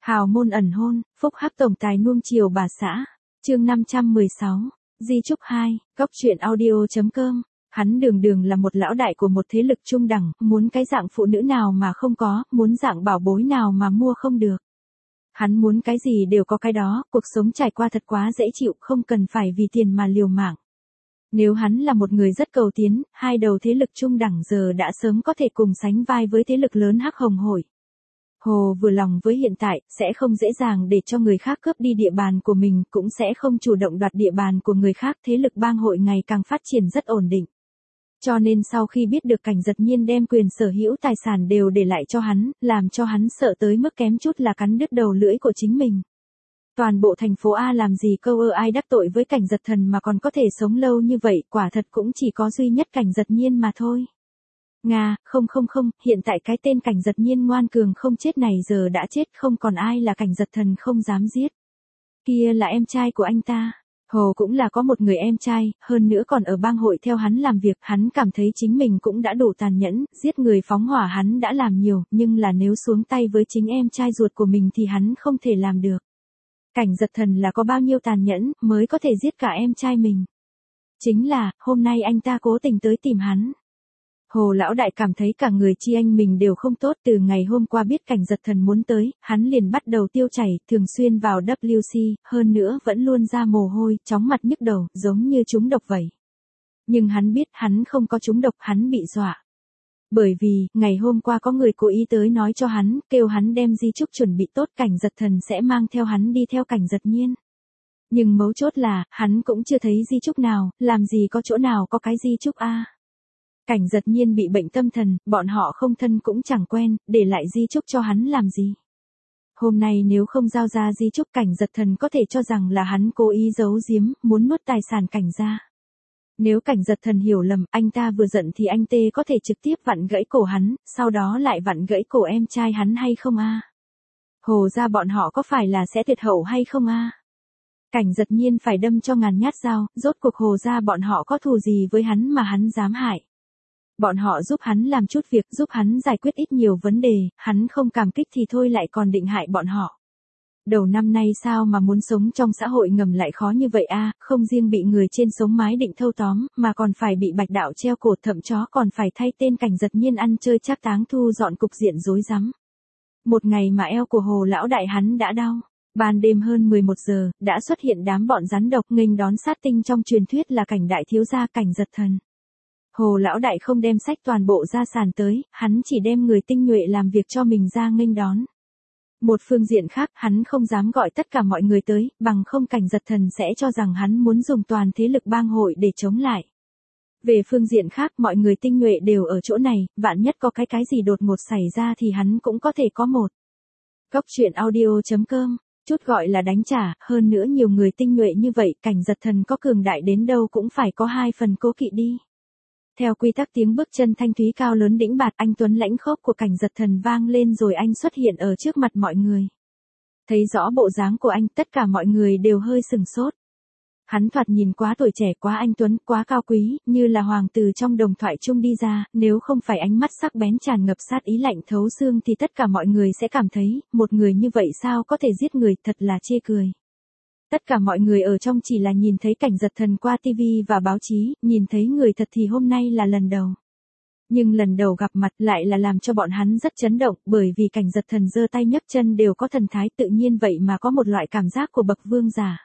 Hào môn ẩn hôn, phúc hắc tổng tài nuông chiều bà xã. Chương 516. Di chúc 2, góc truyện audio.com. Hắn đường đường là một lão đại của một thế lực trung đẳng, muốn cái dạng phụ nữ nào mà không có, muốn dạng bảo bối nào mà mua không được. Hắn muốn cái gì đều có cái đó, cuộc sống trải qua thật quá dễ chịu, không cần phải vì tiền mà liều mạng. Nếu hắn là một người rất cầu tiến, hai đầu thế lực trung đẳng giờ đã sớm có thể cùng sánh vai với thế lực lớn Hắc Hồng Hội. Hồ vừa lòng với hiện tại, sẽ không dễ dàng để cho người khác cướp đi địa bàn của mình, cũng sẽ không chủ động đoạt địa bàn của người khác, thế lực bang hội ngày càng phát triển rất ổn định. Cho nên sau khi biết được Cảnh Giật Nhiên đem quyền sở hữu tài sản đều để lại cho hắn, làm cho hắn sợ tới mức kém chút là cắn đứt đầu lưỡi của chính mình. Toàn bộ thành phố A làm gì câu ai đắc tội với Cảnh Giật Thần mà còn có thể sống lâu như vậy, quả thật cũng chỉ có duy nhất Cảnh Giật Nhiên mà thôi. Không, hiện tại cái tên Cảnh Giật Nhiên ngoan cường không chết này giờ đã chết, không còn ai là Cảnh Giật Thần không dám giết. Kia là em trai của anh ta. Hồ cũng là có một người em trai, hơn nữa còn ở bang hội theo hắn làm việc, hắn cảm thấy chính mình cũng đã đủ tàn nhẫn, giết người phóng hỏa hắn đã làm nhiều, nhưng là nếu xuống tay với chính em trai ruột của mình thì hắn không thể làm được. Cảnh Giật Thần là có bao nhiêu tàn nhẫn, mới có thể giết cả em trai mình. Chính là, hôm nay anh ta cố tình tới tìm hắn. Hồ lão đại cảm thấy cả người chi anh mình đều không tốt, từ ngày hôm qua biết Cảnh Giật Thần muốn tới, hắn liền bắt đầu tiêu chảy, thường xuyên vào WC, hơn nữa vẫn luôn ra mồ hôi, chóng mặt nhức đầu, giống như trúng độc vậy. Nhưng hắn biết hắn không có trúng độc, hắn bị dọa. Bởi vì, ngày hôm qua có người cố ý tới nói cho hắn, kêu hắn đem di chúc chuẩn bị tốt, Cảnh Giật Thần sẽ mang theo hắn đi theo Cảnh Giật Nhiên. Nhưng mấu chốt là, hắn cũng chưa thấy di chúc nào, làm gì có chỗ nào có cái di chúc a. Cảnh Giật Nhiên bị bệnh tâm thần, bọn họ không thân cũng chẳng quen, để lại di chúc cho hắn làm gì. Hôm nay nếu không giao ra di chúc, Cảnh Giật Thần có thể cho rằng là hắn cố ý giấu giếm, muốn nuốt tài sản Cảnh ra. Nếu Cảnh Giật Thần hiểu lầm, anh ta vừa giận thì anh tê có thể trực tiếp vặn gãy cổ hắn, sau đó lại vặn gãy cổ em trai hắn hay không a? Hồ ra bọn họ có phải là sẽ tuyệt hậu hay không a? Cảnh Giật Nhiên phải đâm cho ngàn nhát dao, rốt cuộc Hồ ra bọn họ có thù gì với hắn mà hắn dám hại. Bọn họ giúp hắn làm chút việc, giúp hắn giải quyết ít nhiều vấn đề, hắn không cảm kích thì thôi lại còn định hại bọn họ. Đầu năm nay sao mà muốn sống trong xã hội ngầm lại khó như vậy a, không riêng bị người trên sống mái định thâu tóm, mà còn phải bị bạch đạo treo cổ, thậm chó còn phải thay tên Cảnh Giật Nhiên ăn chơi trác táng thu dọn cục diện rối rắm. Một ngày mà eo của Hồ lão đại hắn đã đau. Ban đêm hơn 11 giờ, đã xuất hiện đám bọn rắn độc nghênh đón sát tinh trong truyền thuyết là Cảnh đại thiếu gia Cảnh Giật Thần. Hồ lão đại không đem sách toàn bộ gia sản tới, hắn chỉ đem người tinh nhuệ làm việc cho mình ra nghênh đón. Một phương diện khác, hắn không dám gọi tất cả mọi người tới, bằng không Cảnh Giật Thần sẽ cho rằng hắn muốn dùng toàn thế lực bang hội để chống lại. Về phương diện khác, mọi người tinh nhuệ đều ở chỗ này, vạn nhất có cái gì đột ngột xảy ra thì hắn cũng có thể có một. Góc truyện audio.com, chút gọi là đánh trả, hơn nữa nhiều người tinh nhuệ như vậy, Cảnh Giật Thần có cường đại đến đâu cũng phải có 2 phần cố kỵ đi. Theo quy tắc tiếng bước chân thanh thúy cao lớn đĩnh bạt, anh tuấn lãnh khốc của Cảnh Giật Thần vang lên rồi anh xuất hiện ở trước mặt mọi người. Thấy rõ bộ dáng của anh, tất cả mọi người đều hơi sừng sốt. Hắn thoạt nhìn quá tuổi trẻ, quá anh tuấn, quá cao quý, như là hoàng tử trong đồng thoại chung đi ra, nếu không phải ánh mắt sắc bén tràn ngập sát ý lạnh thấu xương thì tất cả mọi người sẽ cảm thấy, một người như vậy sao có thể giết người, thật là chê cười. Tất cả mọi người ở trong chỉ là nhìn thấy Cảnh Giật Thần qua TV và báo chí, nhìn thấy người thật thì hôm nay là lần đầu. Nhưng lần đầu gặp mặt lại là làm cho bọn hắn rất chấn động, bởi vì Cảnh Giật Thần giơ tay nhấc chân đều có thần thái tự nhiên vậy mà có một loại cảm giác của bậc vương giả.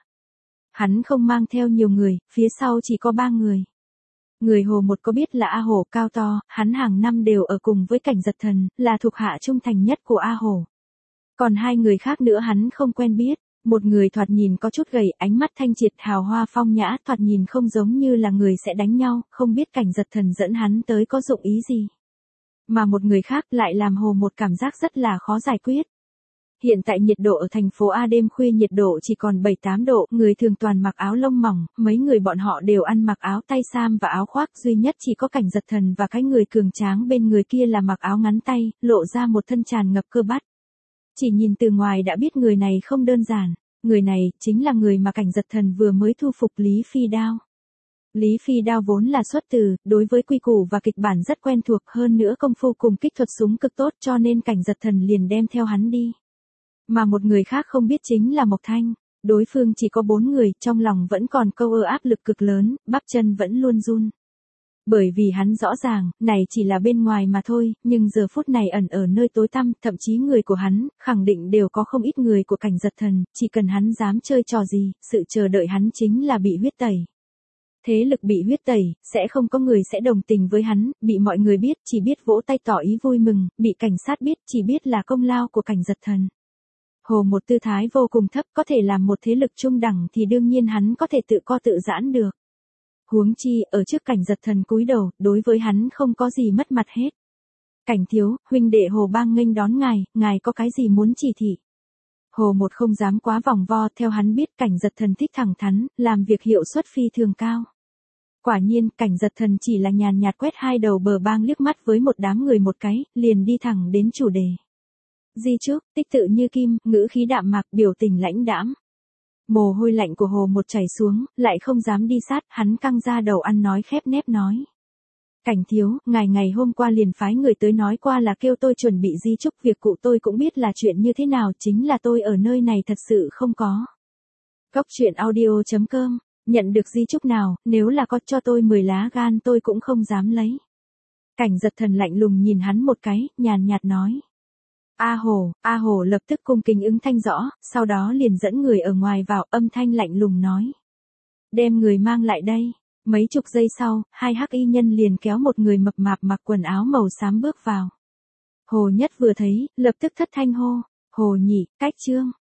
Hắn không mang theo nhiều người, phía sau chỉ có 3 người. Người Hồ một có biết là A Hổ, cao to, hắn hàng năm đều ở cùng với Cảnh Giật Thần, là thuộc hạ trung thành nhất của A Hổ. Còn 2 người khác nữa hắn không quen biết. Một người thoạt nhìn có chút gầy, ánh mắt thanh triệt hào hoa phong nhã, thoạt nhìn không giống như là người sẽ đánh nhau, không biết Cảnh Giật Thần dẫn hắn tới có dụng ý gì. Mà một người khác lại làm Hồ một cảm giác rất là khó giải quyết. Hiện tại nhiệt độ ở thành phố A đêm khuya nhiệt độ chỉ còn 7-8 độ, người thường toàn mặc áo lông mỏng, mấy người bọn họ đều ăn mặc áo tay sam và áo khoác, duy nhất chỉ có Cảnh Giật Thần và cái người cường tráng bên người kia là mặc áo ngắn tay, lộ ra một thân tràn ngập cơ bắp. Chỉ nhìn từ ngoài đã biết người này không đơn giản, người này chính là người mà Cảnh Giật Thần vừa mới thu phục, Lý Phi Đao. Lý Phi Đao vốn là xuất từ, đối với quy củ và kịch bản rất quen thuộc, hơn nữa công phu cùng kích thuật súng cực tốt cho nên Cảnh Giật Thần liền đem theo hắn đi. Mà một người khác không biết chính là Mộc Thanh. Đối phương chỉ có 4 người, trong lòng vẫn còn câu áp lực cực lớn, bắp chân vẫn luôn run. Bởi vì hắn rõ ràng, này chỉ là bên ngoài mà thôi, nhưng giờ phút này ẩn ở nơi tối tăm, thậm chí người của hắn, khẳng định đều có không ít người của Cảnh Giật Thần, chỉ cần hắn dám chơi trò gì, sự chờ đợi hắn chính là bị huyết tẩy. Thế lực bị huyết tẩy, sẽ không có người sẽ đồng tình với hắn, bị mọi người biết, chỉ biết vỗ tay tỏ ý vui mừng, bị cảnh sát biết, chỉ biết là công lao của Cảnh Giật Thần. Hồ một tư thái vô cùng thấp, có thể làm một thế lực trung đẳng thì đương nhiên hắn có thể tự co tự giãn được. Huống chi, ở trước Cảnh Giật Thần cúi đầu, đối với hắn không có gì mất mặt hết. Cảnh thiếu, huynh đệ Hồ Bang nghênh đón ngài có cái gì muốn chỉ thị? Hồ một không dám quá vòng vo, theo hắn biết Cảnh Giật Thần thích thẳng thắn, làm việc hiệu suất phi thường cao. Quả nhiên, Cảnh Giật Thần chỉ là nhàn nhạt quét hai đầu bờ bang liếc mắt với một đám người một cái, liền đi thẳng đến chủ đề. Di chúc, tích tự như kim, ngữ khí đạm mạc, biểu tình lãnh đãm. Mồ hôi lạnh của Hồ một chảy xuống, lại không dám đi sát, hắn căng ra đầu ăn nói khép nép nói. Cảnh thiếu, ngài ngày hôm qua liền phái người tới nói qua là kêu tôi chuẩn bị di chúc, việc cụ tôi cũng biết là chuyện như thế nào, chính là tôi ở nơi này thật sự không có. Góc truyện audio.com, nhận được di chúc nào, nếu là có cho tôi 10 lá gan tôi cũng không dám lấy. Cảnh Giật Thần lạnh lùng nhìn hắn một cái, nhàn nhạt nói. A Hồ lập tức cung kính ứng thanh rõ, sau đó liền dẫn người ở ngoài vào, âm thanh lạnh lùng nói. Đem người mang lại đây. Mấy chục giây sau, hai hắc y nhân liền kéo một người mập mạp mặc quần áo màu xám bước vào. Hồ Nhất vừa thấy, lập tức thất thanh hô. Hồ nhị, cách trương.